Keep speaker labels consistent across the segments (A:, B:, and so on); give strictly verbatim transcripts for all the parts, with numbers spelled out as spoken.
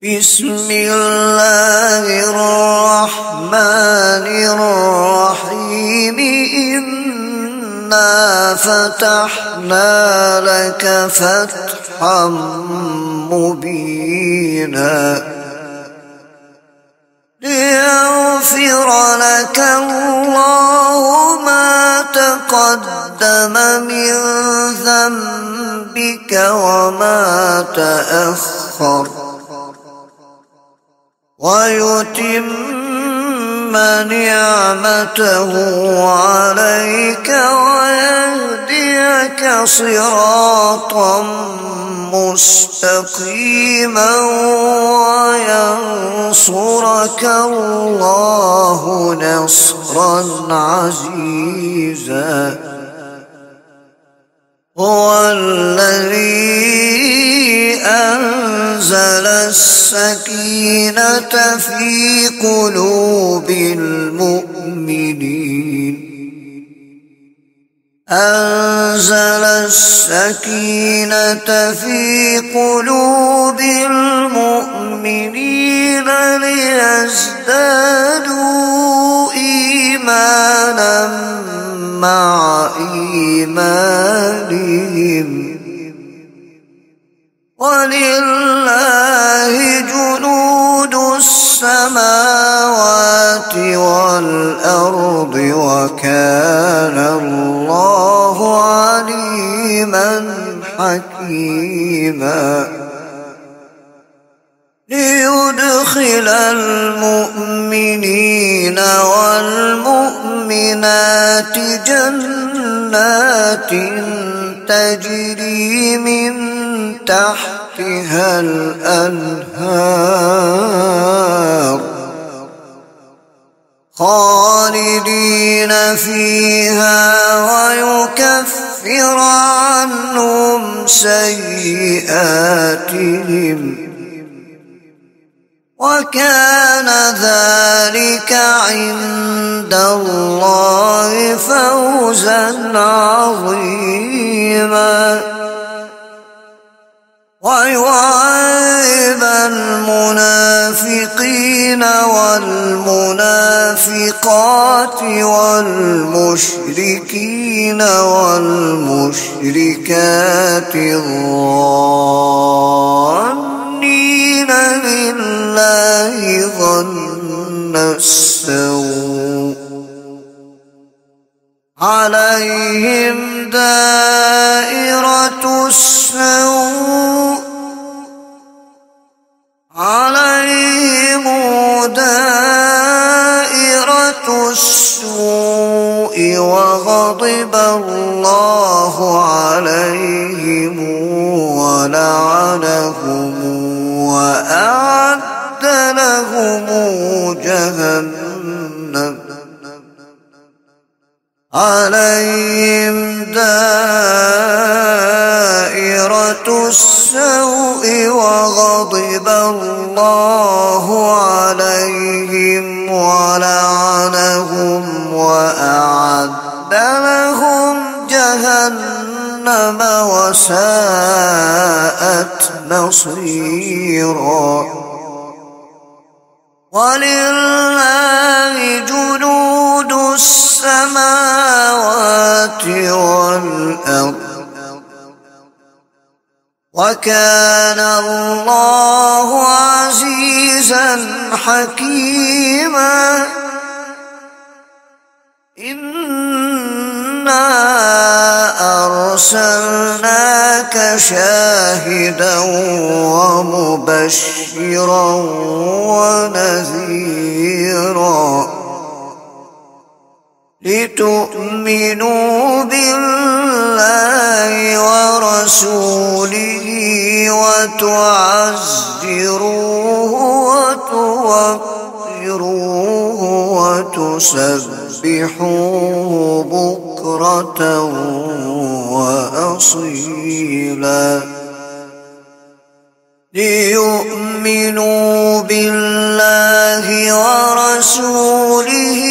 A: بسم الله الرحمن الرحيم إنا فتحنا لك فتحا مبينا ليغفر لك الله ما تقدم من ذنبك وما تأخر ويتم نعمته عليك ويهديك صراطا مستقيما وينصرك الله نصرا عزيزا هو الذي أنزل السكينة في قلوب المؤمنين أنزل السكينة في قلوب المؤمنين ليزدادوا إيمانا مع إيمانهم ولله جنود السماوات والأرض وكان الله عليما حكيما ليدخل المؤمنين والمؤمنات جنات تجري من تحتها الأنهار خالدين فيها ويكفر عنهم سيئاتهم وكان ذلك عند الله فوزا عظيما ويعذب المنافقين والمنافقات والمشركين والمشركات الظانين بالله ظن السوء عليهم دائرة السوء عليهم دائرة السوء وغضب الله عليهم ولعنهم وأعد لهم جهنم عليهم دائرة السوء وغضب الله عليهم ولعنهم وأعد لهم جهنم وساءت مصيرا ولله جنود السماوات والأرض وكان الله عزيزا حكيما إنا أرسلناك شاهدا ومبشرا ونذيرا لتؤمنوا بالله ورسوله وتعزروه وتوقروه وتسبحوه بكرة وأصيلا ليؤمنوا بالله ورسوله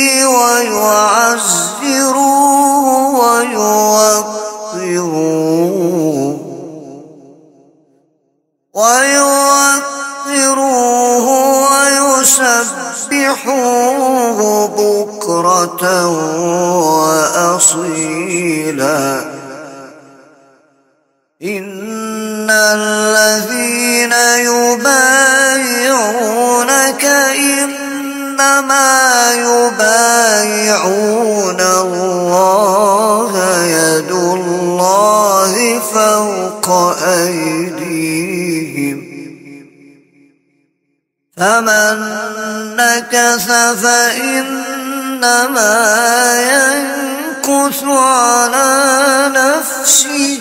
A: ويعزروه ويوقروه ويوقروه سبحوه بكرة وأصيلا إن الذين يبايعونك إنما يبايعون الله يد الله فوق أيديهم فمن نكث فإنما ينكث على نفسه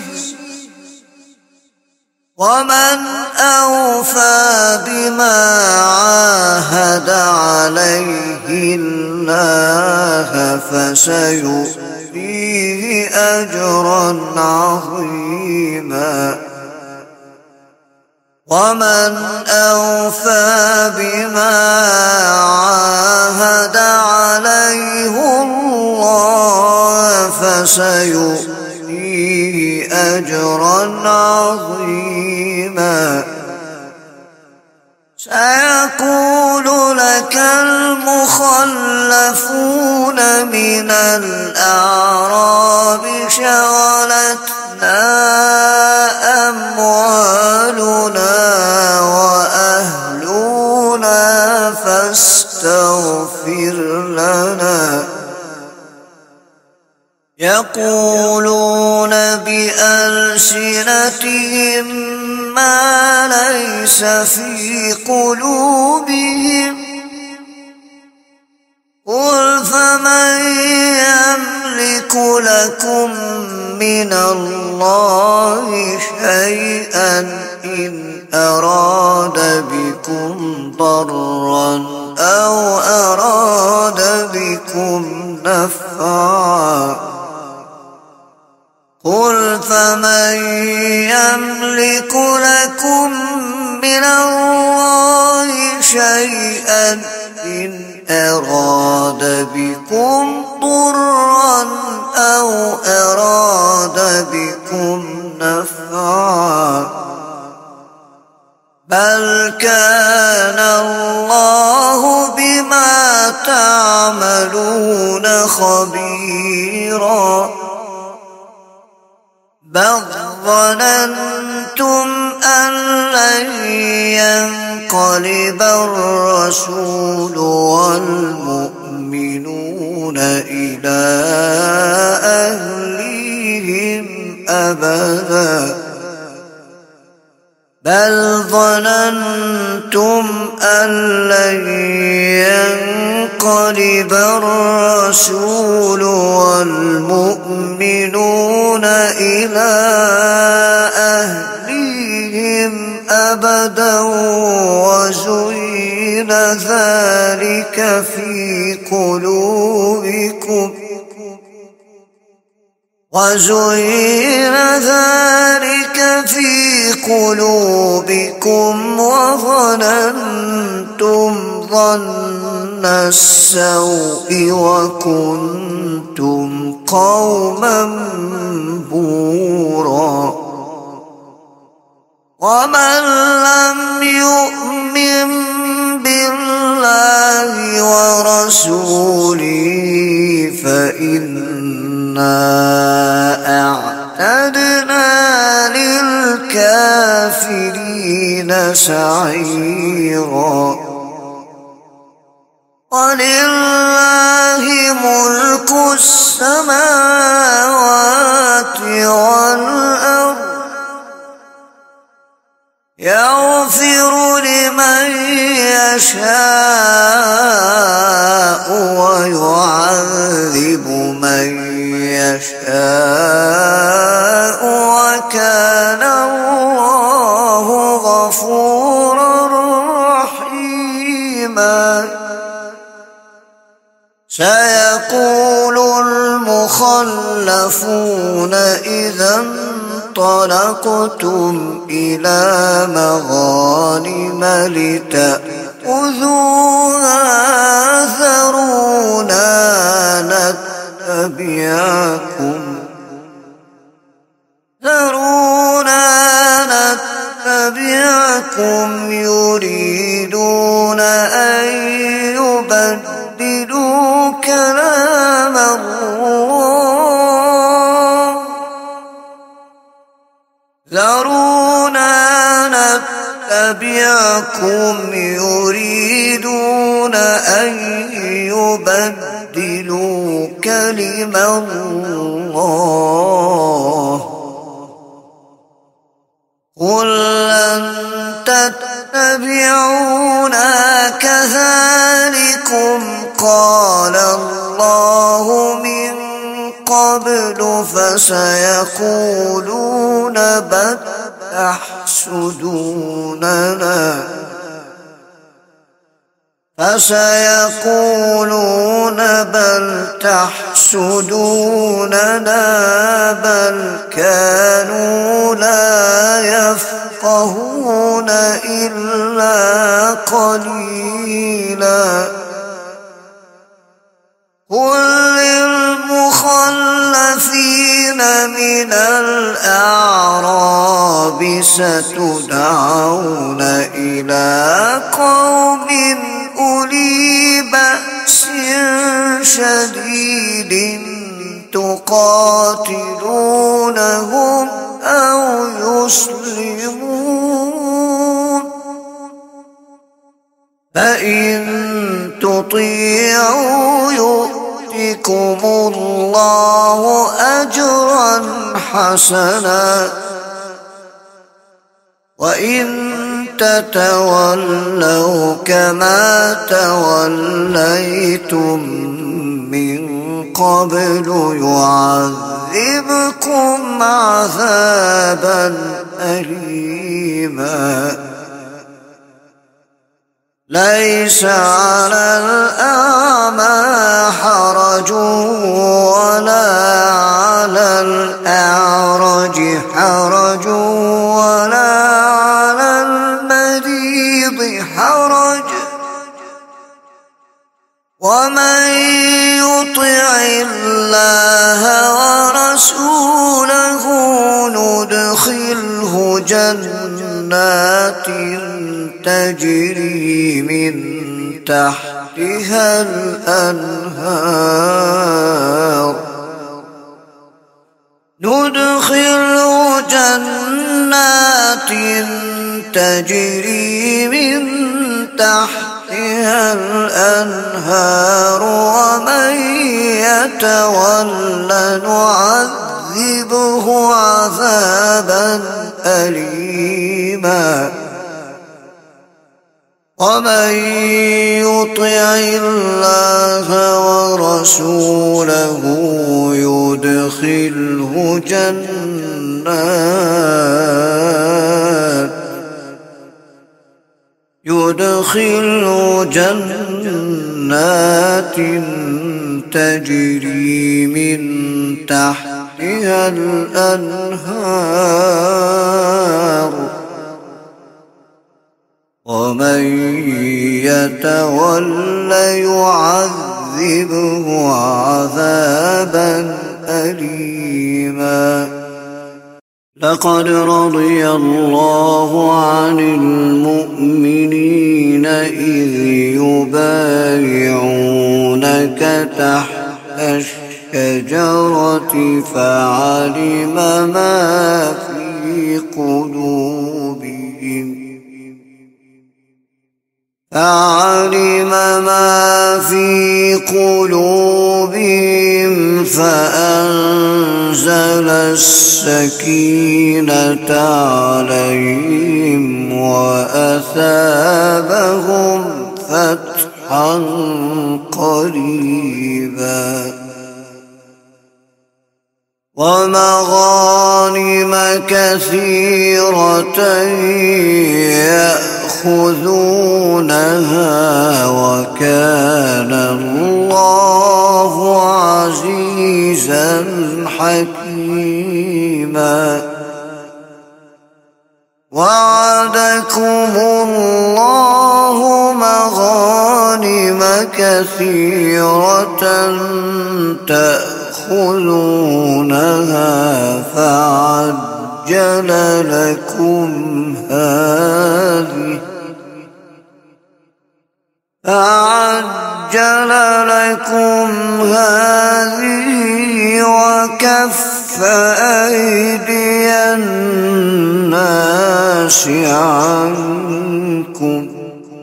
A: ومن أوفى بما عاهد عليه الله فسيؤتيه أجرا عظيما ومن أوفى بما عاهد عليه الله فسيؤتيه أجرا عظيما سيقول لك المخلفون من الأعراب شغلتنا أموالنا وأهلنا فاستغفر لنا يقولون بألسنتهم ما ليس في قلوبهم قل فمن يملك لكم من الله شيئا إن أراد بكم ضرا أو أراد بكم نفعا قل فمن يملك لكم من الله شيئا إن أراد بكم ضرا أو أراد بكم نفعا بل كان الله بما تعملون خبيرا بل ظننتم أن لن ينقلب الرسول والمؤمنون إلى أهليهم أبدا بل ظننتم أن لن ينقلب الرسول والمؤمنون إلى أهليهم أبدا وزين ذلك في قلوبكم وزين ذلك في قلوبكم وظننتم ظن السوء وكنتم قوما بورا ومن لم يؤمن بالله ورسوله فإنا أعتدنا للكافرين سعيرا ولله ملك السماوات والأرض يغفر لمن يشاء ويعذب من يشاء وكان الله غفورا رحيما سيقول المخلفون إذا انطلقتم إلى مغانم لتأخذوها ذرونا نتبعكم ذرونا نتبعكم يريدون أن يبدلوا معكم يريدون أن يبدلوا كلمة الله قل لن تتبعونا كذلكم قال الله من قبل فسيقولون بل تحسدوننا فسيقولون بل تحسدوننا بل كانوا لا يفقهون إلا قليلا قل للمخلفين من الأعراب ستدعون إلى قوم أولي بأس شديد تقاتلونهم أو يسلمون فإن تطيعوا يؤتكم الله أجرا حسنا وإن تتولوا كما توليتم من قبل يعذبكم عذابا أليما ليس على الأعمى حرج ولا على الأعرج حرج ولا على المريض حرج ومن يطع الله ورسوله ندخله جنات تجري من تحتها الأنهار ندخله جنات تجري من تحتها الأنهار ومن يتولى نعذبه عذابا أليما ومن يطع الله ورسوله يدخله جنات يدخله جنات تجري من تحتها الأنهار ومن يتولى يعذبه عذابا أليما لقد رضي الله عن المؤمنين إذ يبايعونك تحت الشجرة فعلم ما في قلوبهم فعلم ما في قلوبهم فأنزل السكينة عليهم وأثابهم فتحا قريبا ومغانم كثيرة يأخذونها وكان الله عزيزا حكيما وعدكم الله مغانم كثيرة تأخذونها فعجل لكم هذه فعجل لكم هذه وكف أيدي الناس عنكم منكم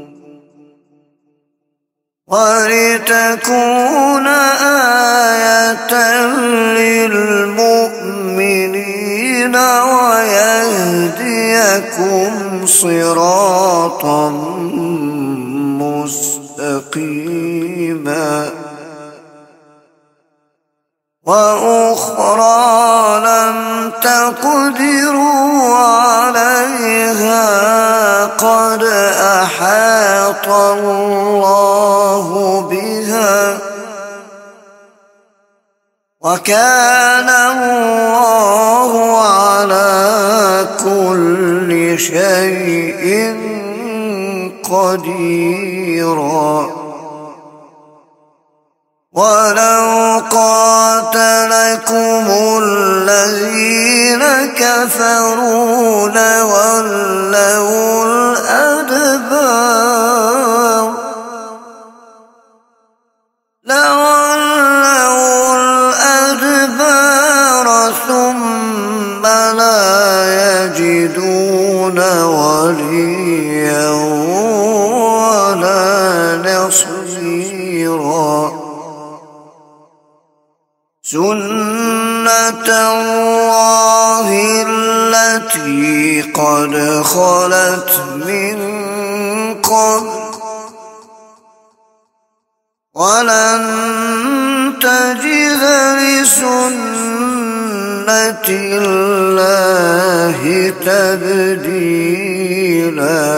A: ولتكون آية للمؤمنين ويهديكم صراطا مستقيما وأخرى لم تقدروا عليها قد أحاط الله بها وكان الله على كل شيء قديرا ولو قاتلكم الذين كفروا لولوا الأدبار لولوا الأدبار ثم لا يجدون وليا ولا نصيرا سنة الله التي قد خلت من قبل ولن تجد لسنة الله تبديلا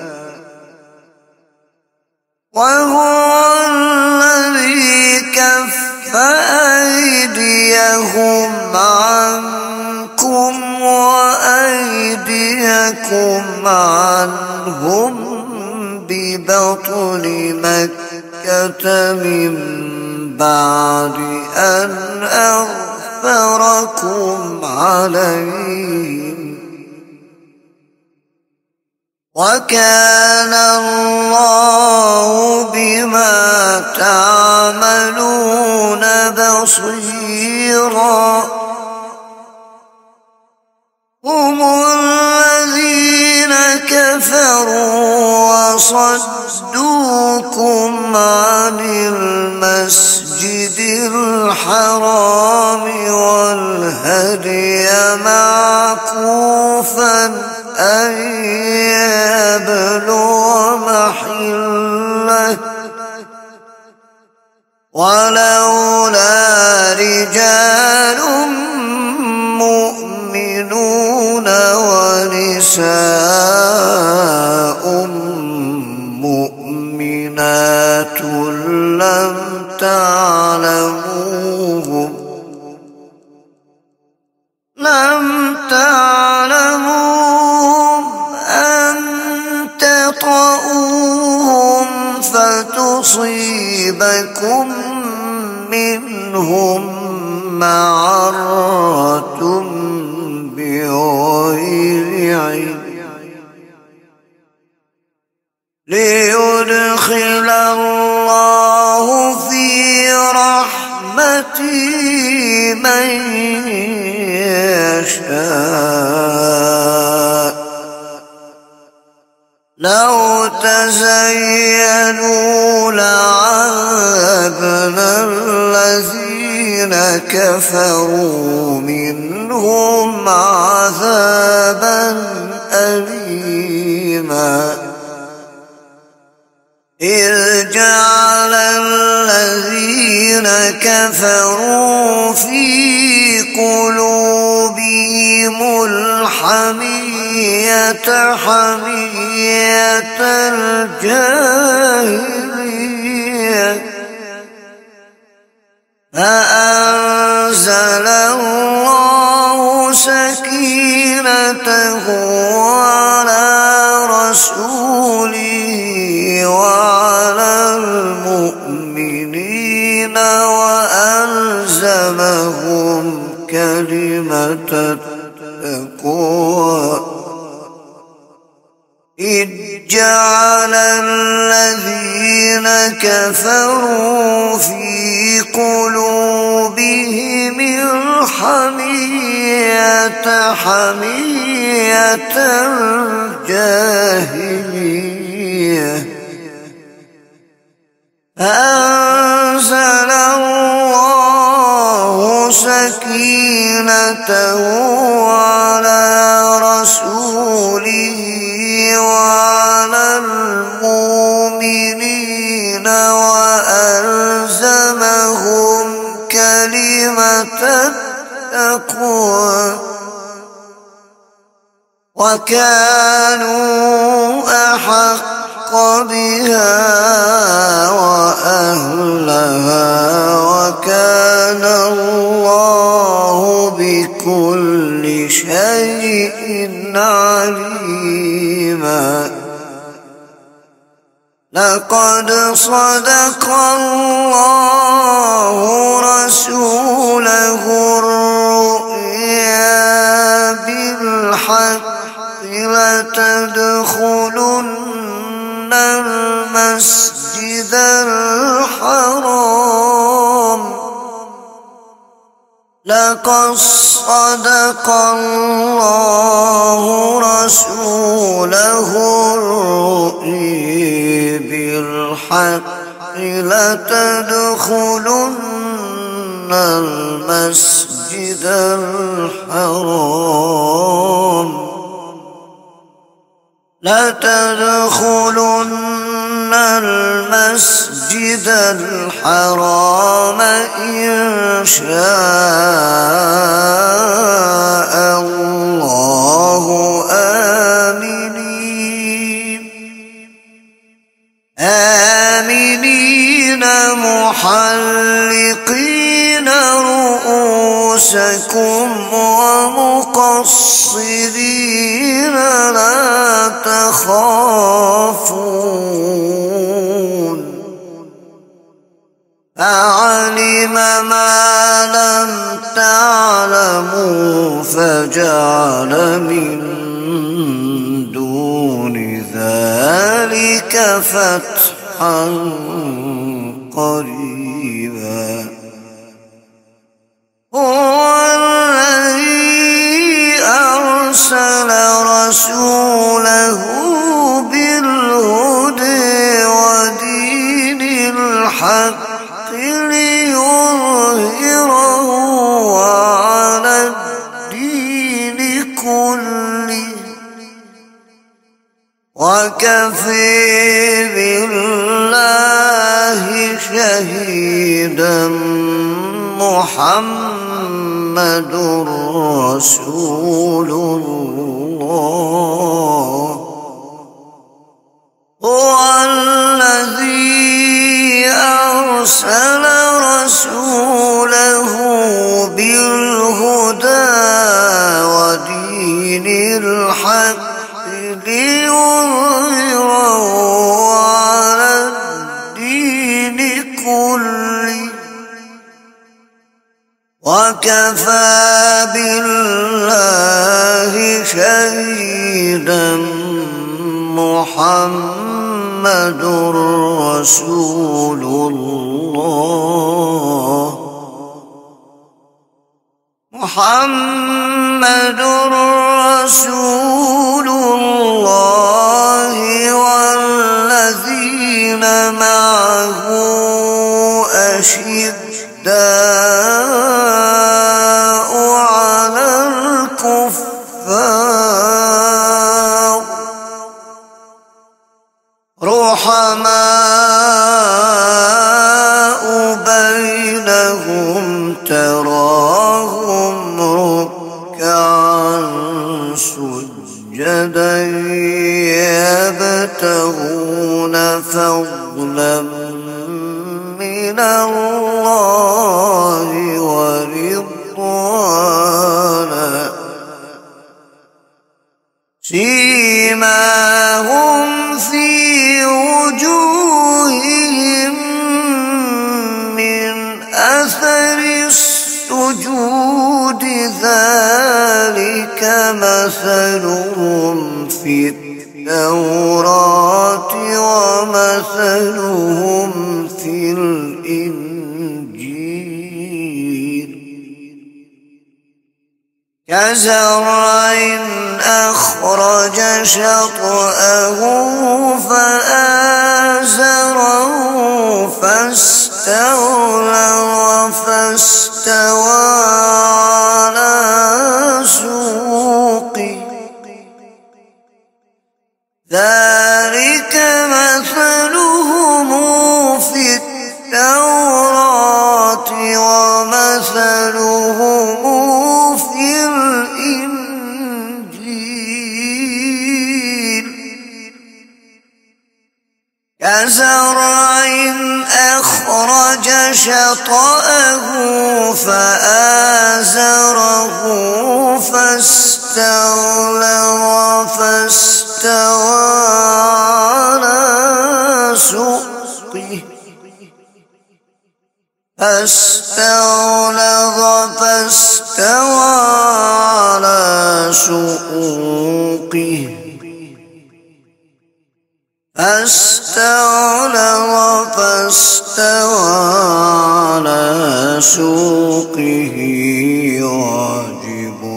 A: وهو الذي كف أيديهم عنكم وأيديكم عنهم ببطن مكة من بعد أن أغفركم عليهم وكان الله بما تعملون بصيرا هم الذين كفروا وصدوكم عن المسجد الحرام والهدي معكوفا أن يبلغ محله ولولا رجال مؤمنون ونساء مؤمنات لم تعلموهم لم تعلموهم أن تطؤوهم فتصيبكم منهم معرة بغير علم ليدخل الله في رحمته من يشاء لو تزينوا لعذبنا الذين كفروا منهم عذابا أليما إذ جعل الذين كفروا في قلوبهم الحمية حمية الجاهلية فأنزل الله سكينته على رسوله وعلى المؤمنين وألزمهم كلمة التقوى إذ جعل الذين كفروا في قلوبهم الحمية حمية الجاهلية على رسوله وعلى المؤمنين وألزمهم كلمة التقوى وكانوا أحق بها وأهلها وكان الله بكل شيء عليما. لقد صدق الله رسوله الرؤيا بالحق لتدخلن المسجد الحرام لقد صدق الله رسوله الرؤيا بالحق لتدخلن المسجد الحرام لتدخلن المسجد الحرام إن شاء الله آمنين آمنين محلقين رؤوسكم ومقصرين لا تخافون فعلم ما لم تعلموا فجعل من دون ذلك فتحا قريبا. هو الذي أرسل رسوله بالهدى ودين الحق ليظهره على الدين كله وكفى بالله شهيدا. محمد رسول الله. هو الذي أرسل رسوله بالهدى ودين الحق ليظهره على الدين كله وكفى بالله شهيدا. محمد رسول الله. محمد رسول الله والذين معه أشداء على الكفار رحماء بينهم تراهم ركعا سجدا يبتغون فضلا من الله ورضوانا سيماهم في وجوههم من أثر السجود ذلك مثلهم في التوراة ومثلهم في الإنجيل كزرع أخرج شطأه فآزره فاستغلظ فاستوى على كزرع أخرج شطأه فآزره فاستغلظ فاستوى على سوقه فاستغلظ فاستوى على سوقه فاستغلظ فاستوى على سوقه يعجب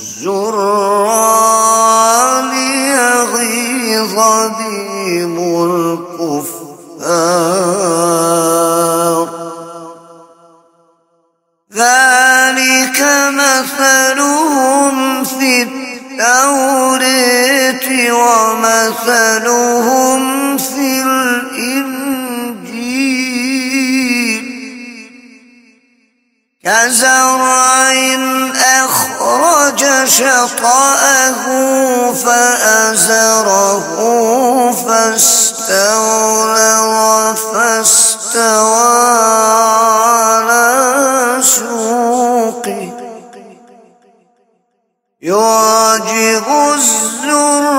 A: الزراع ليغيظ بهم الكفار ذلك مثلهم في التوراة ومثلهم في الإنجيل كزرع أخرج شطأه فأزره فاستغلظ فاستوى على سوقه يعجب الزراع